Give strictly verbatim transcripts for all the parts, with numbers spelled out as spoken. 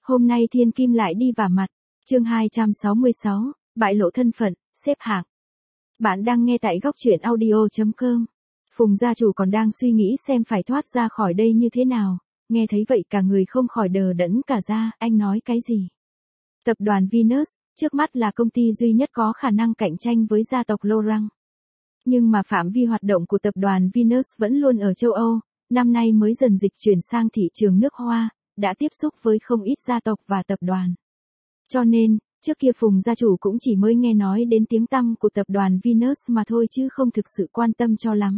Hôm nay thiên kim lại đi vả mặt. Chương hai trăm sáu mươi sáu, bại lộ thân phận, xếp hạng. Bạn đang nghe tại góc truyện audio chấm com. Phùng gia chủ còn đang suy nghĩ xem phải thoát ra khỏi đây như thế nào. Nghe thấy vậy cả người không khỏi đờ đẫn cả ra, anh nói cái gì? Tập đoàn Venus, trước mắt là công ty duy nhất có khả năng cạnh tranh với gia tộc Laurent. Nhưng mà phạm vi hoạt động của tập đoàn Venus vẫn luôn ở châu Âu, năm nay mới dần dịch chuyển sang thị trường nước Hoa, đã tiếp xúc với không ít gia tộc và tập đoàn. Cho nên, trước kia Phùng gia chủ cũng chỉ mới nghe nói đến tiếng tăm của tập đoàn Venus mà thôi chứ không thực sự quan tâm cho lắm.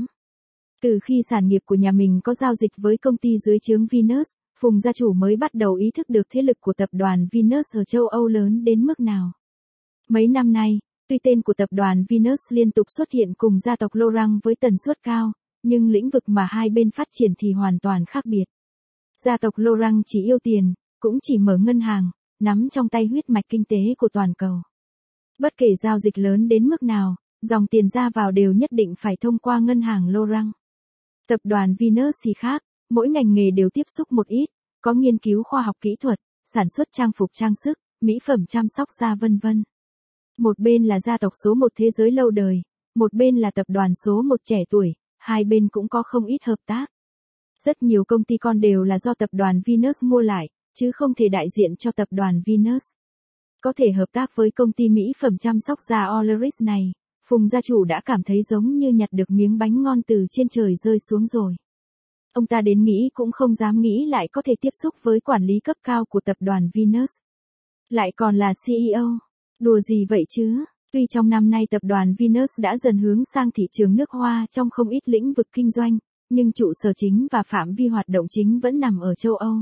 Từ khi sản nghiệp của nhà mình có giao dịch với công ty dưới trướng Venus, Phùng gia chủ mới bắt đầu ý thức được thế lực của tập đoàn Venus ở châu Âu lớn đến mức nào. Mấy năm nay, tuy tên của tập đoàn Venus liên tục xuất hiện cùng gia tộc Laurent với tần suất cao, nhưng lĩnh vực mà hai bên phát triển thì hoàn toàn khác biệt. Gia tộc Laurent chỉ yêu tiền, cũng chỉ mở ngân hàng, nắm trong tay huyết mạch kinh tế của toàn cầu. Bất kể giao dịch lớn đến mức nào, dòng tiền ra vào đều nhất định phải thông qua ngân hàng Laurent. Tập đoàn Venus thì khác, mỗi ngành nghề đều tiếp xúc một ít, có nghiên cứu khoa học kỹ thuật, sản xuất trang phục trang sức, mỹ phẩm chăm sóc da vân vân. Một bên là gia tộc số một thế giới lâu đời, một bên là tập đoàn số một trẻ tuổi, hai bên cũng có không ít hợp tác. Rất nhiều công ty con đều là do tập đoàn Venus mua lại, chứ không thể đại diện cho tập đoàn Venus. Có thể hợp tác với công ty mỹ phẩm chăm sóc da Oleris này, Phùng gia chủ đã cảm thấy giống như nhặt được miếng bánh ngon từ trên trời rơi xuống rồi. Ông ta đến nghĩ cũng không dám nghĩ lại có thể tiếp xúc với quản lý cấp cao của tập đoàn Venus. Lại còn là xê e ô. Đùa gì vậy chứ? Tuy trong năm nay tập đoàn Venus đã dần hướng sang thị trường nước Hoa trong không ít lĩnh vực kinh doanh, nhưng trụ sở chính và phạm vi hoạt động chính vẫn nằm ở châu Âu.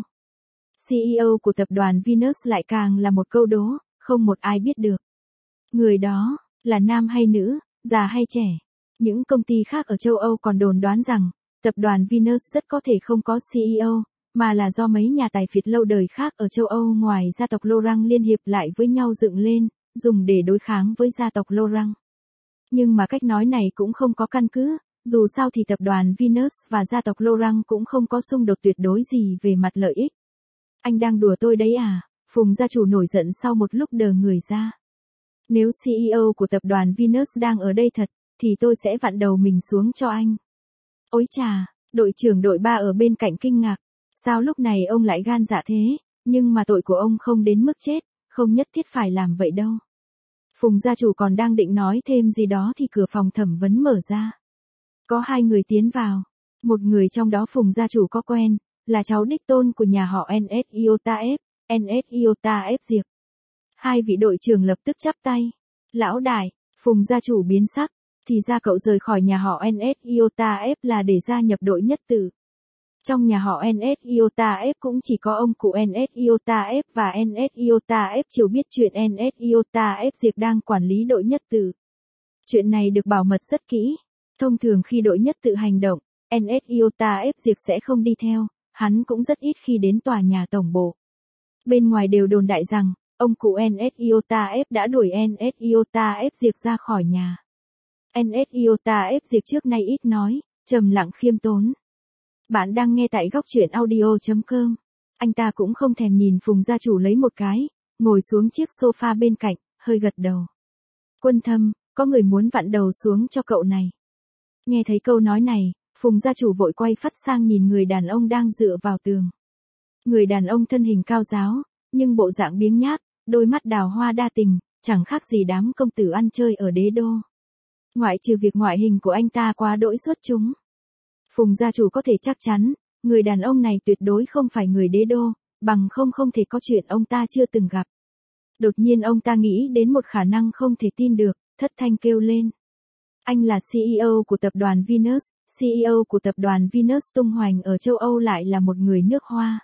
xê e ô của tập đoàn Venus lại càng là một câu đố, không một ai biết được. Người đó, là nam hay nữ, già hay trẻ. Những công ty khác ở châu Âu còn đồn đoán rằng, tập đoàn Venus rất có thể không có xê e ô, mà là do mấy nhà tài phiệt lâu đời khác ở châu Âu ngoài gia tộc Laurent liên hiệp lại với nhau dựng lên, dùng để đối kháng với gia tộc Laurent. Nhưng mà cách nói này cũng không có căn cứ, dù sao thì tập đoàn Venus và gia tộc Laurent cũng không có xung đột tuyệt đối gì về mặt lợi ích. Anh đang đùa tôi đấy à? Phùng gia chủ nổi giận sau một lúc đờ người ra. Nếu xê e ô của tập đoàn Venus đang ở đây thật, thì tôi sẽ vặn đầu mình xuống cho anh. Ôi chà, đội trưởng đội ba ở bên cạnh kinh ngạc. Sao lúc này ông lại gan dạ thế, nhưng mà tội của ông không đến mức chết, không nhất thiết phải làm vậy đâu. Phùng gia chủ còn đang định nói thêm gì đó thì cửa phòng thẩm vấn mở ra. Có hai người tiến vào. Một người trong đó Phùng gia chủ có quen, là cháu đích tôn của nhà họ en ét Iota F, en ét Iota F Diệp. Hai vị đội trưởng lập tức chắp tay. Lão đại, Phùng gia chủ biến sắc, thì ra cậu rời khỏi nhà họ en ét Iota F là để gia nhập đội nhất tử. Trong nhà họ en ét Iota F cũng chỉ có ông cụ en ét Iota F và en ét Iota F chiều biết chuyện en ét Iota F Diệp đang quản lý đội nhất tử. Chuyện này được bảo mật rất kỹ. Thông thường khi đội nhất tự hành động, en ét Iota F Diệp sẽ không đi theo, hắn cũng rất ít khi đến tòa nhà tổng bộ. Bên ngoài đều đồn đại rằng, ông cụ en ét Iota F đã đuổi en ét Iota F Diệp ra khỏi nhà. en ét Iota F Diệp trước nay ít nói, trầm lặng khiêm tốn. Bạn đang nghe tại góc truyện audio chấm com. Anh ta cũng không thèm nhìn Phùng gia chủ lấy một cái, ngồi xuống chiếc sofa bên cạnh, hơi gật đầu. Quân Thâm, có người muốn vặn đầu xuống cho cậu này. Nghe thấy câu nói này, Phùng gia chủ vội quay phắt sang nhìn người đàn ông đang dựa vào tường. Người đàn ông thân hình cao ráo, nhưng bộ dạng biếng nhác, đôi mắt đào hoa đa tình, chẳng khác gì đám công tử ăn chơi ở đế đô. Ngoại trừ việc ngoại hình của anh ta quá đỗi xuất chúng. Phùng gia chủ có thể chắc chắn, người đàn ông này tuyệt đối không phải người đế đô, bằng không không thể có chuyện ông ta chưa từng gặp. Đột nhiên ông ta nghĩ đến một khả năng không thể tin được, thất thanh kêu lên. Anh là xê e ô của tập đoàn Venus, xê e ô của tập đoàn Venus tung hoành ở châu Âu lại là một người nước Hoa.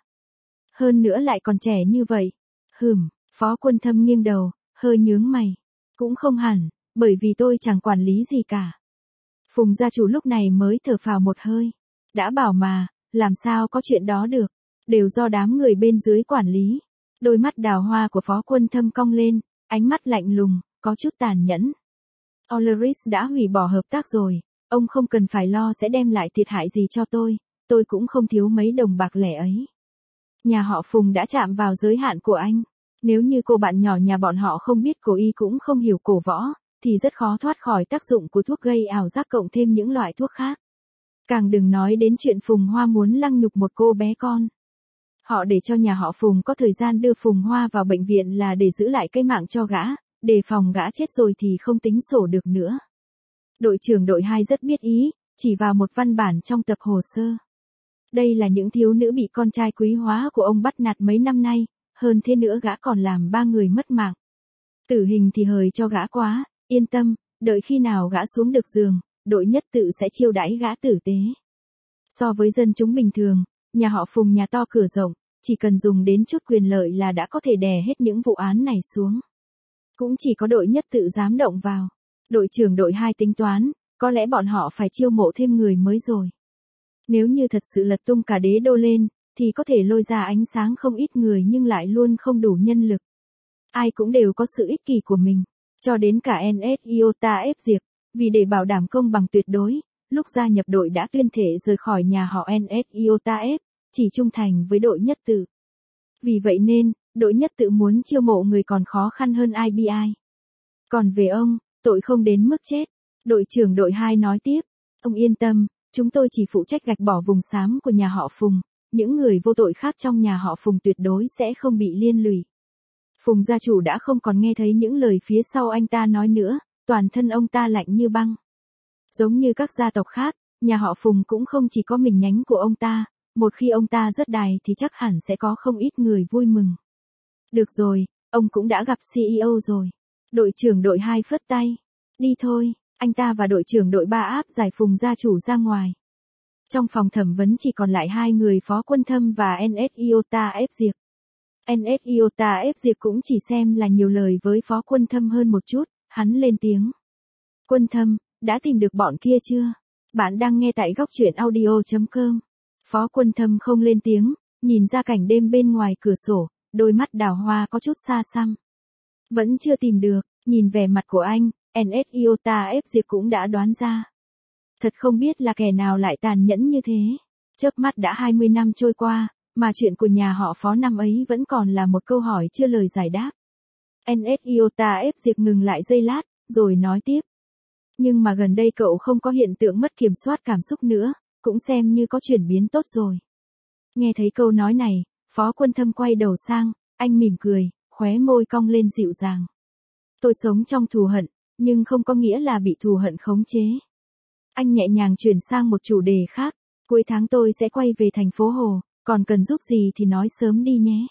Hơn nữa lại còn trẻ như vậy. Hừm, Phó Quân Thâm nghiêng đầu, hơi nhướng mày. Cũng không hẳn, bởi vì tôi chẳng quản lý gì cả. Phùng gia chủ lúc này mới thở phào một hơi. Đã bảo mà, làm sao có chuyện đó được. Đều do đám người bên dưới quản lý. Đôi mắt đào hoa của Phó Quân Thâm cong lên, ánh mắt lạnh lùng, có chút tàn nhẫn. Oleris đã hủy bỏ hợp tác rồi, ông không cần phải lo sẽ đem lại thiệt hại gì cho tôi, tôi cũng không thiếu mấy đồng bạc lẻ ấy. Nhà họ Phùng đã chạm vào giới hạn của anh. Nếu như cô bạn nhỏ nhà bọn họ không biết cổ y cũng không hiểu cổ võ, thì rất khó thoát khỏi tác dụng của thuốc gây ảo giác cộng thêm những loại thuốc khác. Càng đừng nói đến chuyện Phùng Hoa muốn lăng nhục một cô bé con. Họ để cho nhà họ Phùng có thời gian đưa Phùng Hoa vào bệnh viện là để giữ lại cái mạng cho gã, đề phòng gã chết rồi thì không tính sổ được nữa. Đội trưởng đội hai rất biết ý, chỉ vào một văn bản trong tập hồ sơ. Đây là những thiếu nữ bị con trai quý hóa của ông bắt nạt mấy năm nay, hơn thế nữa gã còn làm ba người mất mạng. Tử hình thì hời cho gã quá, yên tâm, đợi khi nào gã xuống được giường, đội nhất tự sẽ chiêu đãi gã tử tế. So với dân chúng bình thường, nhà họ Phùng nhà to cửa rộng, chỉ cần dùng đến chút quyền lợi là đã có thể đè hết những vụ án này xuống. Cũng chỉ có đội nhất tự dám động vào. Đội trưởng đội hai tính toán, có lẽ bọn họ phải chiêu mộ thêm người mới rồi. Nếu như thật sự lật tung cả đế đô lên, thì có thể lôi ra ánh sáng không ít người nhưng lại luôn không đủ nhân lực. Ai cũng đều có sự ích kỷ của mình, cho đến cả en ét Iota ép diệt, vì để bảo đảm công bằng tuyệt đối, lúc gia nhập đội đã tuyên thệ rời khỏi nhà họ en ét Iota F, chỉ trung thành với đội nhất tự. Vì vậy nên, đội nhất tự muốn chiêu mộ người còn khó khăn hơn i bê i. Còn về ông, tội không đến mức chết. Đội trưởng đội hai nói tiếp, ông yên tâm, chúng tôi chỉ phụ trách gạch bỏ vùng xám của nhà họ Phùng, những người vô tội khác trong nhà họ Phùng tuyệt đối sẽ không bị liên lụy. Phùng gia chủ đã không còn nghe thấy những lời phía sau anh ta nói nữa, toàn thân ông ta lạnh như băng. Giống như các gia tộc khác, nhà họ Phùng cũng không chỉ có mình nhánh của ông ta, một khi ông ta rớt đài thì chắc hẳn sẽ có không ít người vui mừng. Được rồi, ông cũng đã gặp xê e ô rồi. Đội trưởng đội hai phất tay. Đi thôi, anh ta và đội trưởng đội ba áp giải Phùng gia chủ ra ngoài. Trong phòng thẩm vấn chỉ còn lại hai người Phó Quân Thâm và en ét Iota ép diệt. en ét Iota ép diệt cũng chỉ xem là nhiều lời với Phó Quân Thâm hơn một chút, hắn lên tiếng. Quân Thâm, đã tìm được bọn kia chưa? Bạn đang nghe tại góc truyện audio chấm com. Phó Quân Thâm không lên tiếng, nhìn ra cảnh đêm bên ngoài cửa sổ, đôi mắt đào hoa có chút xa xăm. Vẫn chưa tìm được, nhìn vẻ mặt của anh, en ét Iota ép diệt cũng đã đoán ra. Thật không biết là kẻ nào lại tàn nhẫn như thế. Chớp mắt đã hai mươi năm trôi qua, mà chuyện của nhà họ Phó năm ấy vẫn còn là một câu hỏi chưa lời giải đáp. en ét Iota ép diệt ngừng lại giây lát, rồi nói tiếp. Nhưng mà gần đây cậu không có hiện tượng mất kiểm soát cảm xúc nữa, cũng xem như có chuyển biến tốt rồi. Nghe thấy câu nói này, Phó Quân Thâm quay đầu sang, anh mỉm cười, khóe môi cong lên dịu dàng. Tôi sống trong thù hận, nhưng không có nghĩa là bị thù hận khống chế. Anh nhẹ nhàng chuyển sang một chủ đề khác, cuối tháng tôi sẽ quay về thành phố Hồ, còn cần giúp gì thì nói sớm đi nhé.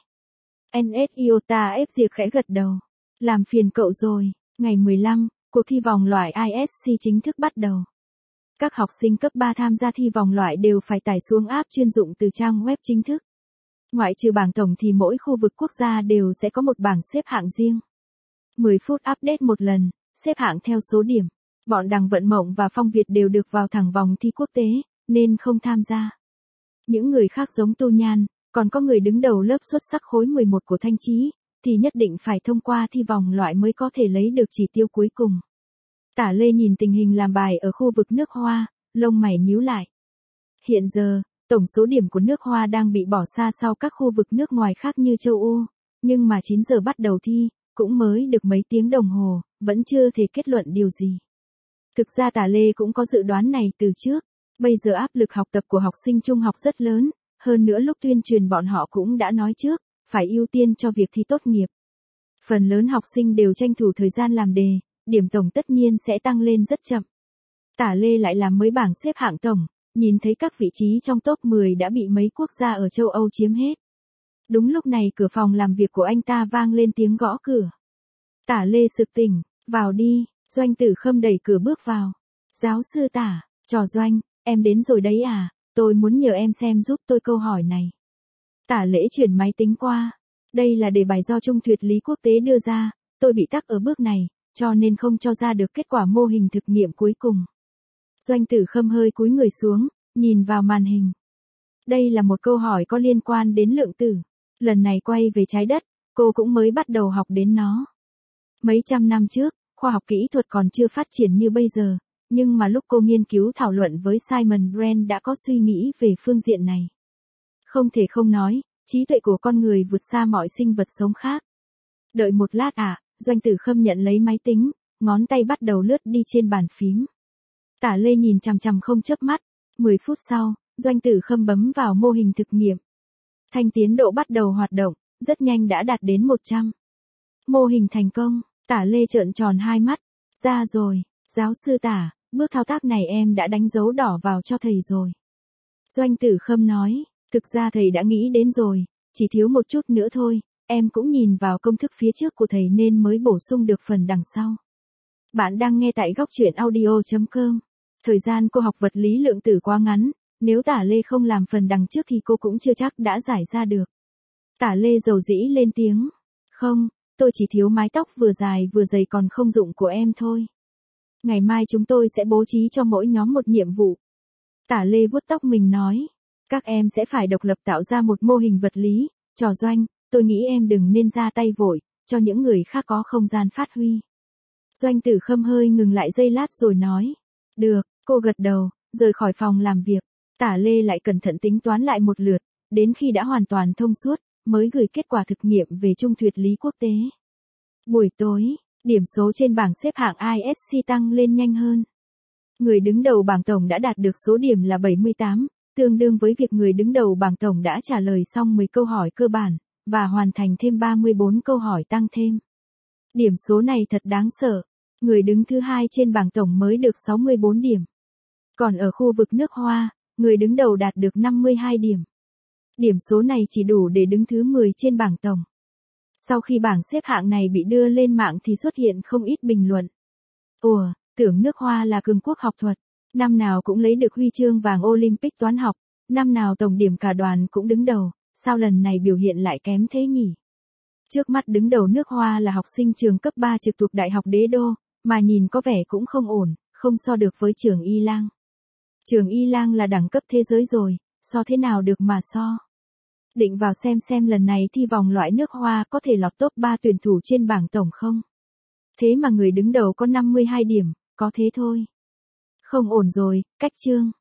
en ét Iota ép diệt khẽ gật đầu. Làm phiền cậu rồi, ngày mười lăm, cuộc thi vòng loại i ét xê chính thức bắt đầu. Các học sinh cấp ba tham gia thi vòng loại đều phải tải xuống app chuyên dụng từ trang web chính thức. Ngoại trừ bảng tổng thì mỗi khu vực quốc gia đều sẽ có một bảng xếp hạng riêng. mười phút update một lần, xếp hạng theo số điểm. Bọn Đằng Vận Mộng và Phong Việt đều được vào thẳng vòng thi quốc tế, nên không tham gia. Những người khác giống Tô Nhan, còn có người đứng đầu lớp xuất sắc khối mười một của Thanh Chí, thì nhất định phải thông qua thi vòng loại mới có thể lấy được chỉ tiêu cuối cùng. Tả Lê nhìn tình hình làm bài ở khu vực nước Hoa, lông mày nhíu lại. Hiện giờ, tổng số điểm của nước Hoa đang bị bỏ xa sau các khu vực nước ngoài khác như châu Âu, nhưng mà chín giờ bắt đầu thi, cũng mới được mấy tiếng đồng hồ, vẫn chưa thể kết luận điều gì. Thực ra Tả Lê cũng có dự đoán này từ trước, bây giờ áp lực học tập của học sinh trung học rất lớn, hơn nữa lúc tuyên truyền bọn họ cũng đã nói trước, phải ưu tiên cho việc thi tốt nghiệp. Phần lớn học sinh đều tranh thủ thời gian làm đề, điểm tổng tất nhiên sẽ tăng lên rất chậm. Tả Lê lại làm mới bảng xếp hạng tổng, nhìn thấy các vị trí trong top mười đã bị mấy quốc gia ở châu Âu chiếm hết. Đúng lúc này cửa phòng làm việc của anh ta vang lên tiếng gõ cửa. Tả Lê sực tỉnh, vào đi, Doanh Tử Khâm đẩy cửa bước vào. Giáo sư Tả, Trò Doanh, em đến rồi đấy à, tôi muốn nhờ em xem giúp tôi câu hỏi này. Tả Lễ chuyển máy tính qua. Đây là đề bài do Trung Tuyệt lý Quốc tế đưa ra, tôi bị tắc ở bước này, cho nên không cho ra được kết quả mô hình thực nghiệm cuối cùng. Doanh Tử Khâm hơi cúi người xuống, nhìn vào màn hình. Đây là một câu hỏi có liên quan đến lượng tử. Lần này quay về trái đất, cô cũng mới bắt đầu học đến nó. Mấy trăm năm trước, khoa học kỹ thuật còn chưa phát triển như bây giờ, nhưng mà lúc cô nghiên cứu thảo luận với Simon Brand đã có suy nghĩ về phương diện này. Không thể không nói, Trí tuệ của con người vượt xa mọi sinh vật sống khác. Đợi một lát ạ, Doanh Tử Khâm nhận lấy máy tính, ngón tay bắt đầu lướt đi trên bàn phím. Tả Lê nhìn chằm chằm không chớp mắt. mười phút sau, Doanh Tử Khâm bấm vào mô hình thực nghiệm. Thanh tiến độ bắt đầu hoạt động, rất nhanh đã đạt đến một trăm. Mô hình thành công, Tả Lê trợn tròn hai mắt. Ra rồi, giáo sư Tả, bước thao tác này em đã đánh dấu đỏ vào cho thầy rồi. Doanh Tử Khâm nói, thực ra thầy đã nghĩ đến rồi, chỉ thiếu một chút nữa thôi, em cũng nhìn vào công thức phía trước của thầy nên mới bổ sung được phần đằng sau. Bạn đang nghe tại góc truyện audio chấm com. Thời gian cô học vật lý lượng tử quá ngắn, nếu Tả Lê không làm phần đằng trước thì cô cũng chưa chắc đã giải ra được. Tả Lê dầu dĩ lên tiếng. Không, tôi chỉ thiếu mái tóc vừa dài vừa dày còn không dụng của em thôi. Ngày mai chúng tôi sẽ bố trí cho mỗi nhóm một nhiệm vụ. Tả Lê vuốt tóc mình nói. Các em sẽ phải độc lập tạo ra một mô hình vật lý. Trò Doanh, tôi nghĩ em đừng nên ra tay vội, cho những người khác có không gian phát huy. Doanh Tử Khâm hơi ngừng lại giây lát rồi nói. Được, cô gật đầu, rời khỏi phòng làm việc. Tả Lê lại cẩn thận tính toán lại một lượt, đến khi đã hoàn toàn thông suốt, mới gửi kết quả thực nghiệm về Trung Thuyết lý quốc tế. Buổi tối, điểm số trên bảng xếp hạng i ét xê tăng lên nhanh hơn. Người đứng đầu bảng tổng đã đạt được số điểm là bảy mươi tám, tương đương với việc người đứng đầu bảng tổng đã trả lời xong mười câu hỏi cơ bản, và hoàn thành thêm ba mươi bốn câu hỏi tăng thêm. Điểm số này thật đáng sợ. Người đứng thứ hai trên bảng tổng mới được sáu mươi bốn điểm. Còn ở khu vực nước Hoa, người đứng đầu đạt được năm mươi hai điểm. Điểm số này chỉ đủ để đứng thứ mười trên bảng tổng. Sau khi bảng xếp hạng này bị đưa lên mạng thì xuất hiện không ít bình luận. Ủa, tưởng nước Hoa là cường quốc học thuật, năm nào cũng lấy được huy chương vàng Olympic toán học, năm nào tổng điểm cả đoàn cũng đứng đầu, sao lần này biểu hiện lại kém thế nhỉ? Trước mắt đứng đầu nước Hoa là học sinh trường cấp ba trực thuộc Đại học Đế Đô, mà nhìn có vẻ cũng không ổn, không so được với trường Y Lang. Trường Y Lang là đẳng cấp thế giới rồi, so thế nào được mà so. Định vào xem xem lần này thi vòng loại nước Hoa có thể lọt top ba tuyển thủ trên bảng tổng không? Thế mà người đứng đầu có năm mươi hai điểm, có thế thôi. Không ổn rồi, cách chương.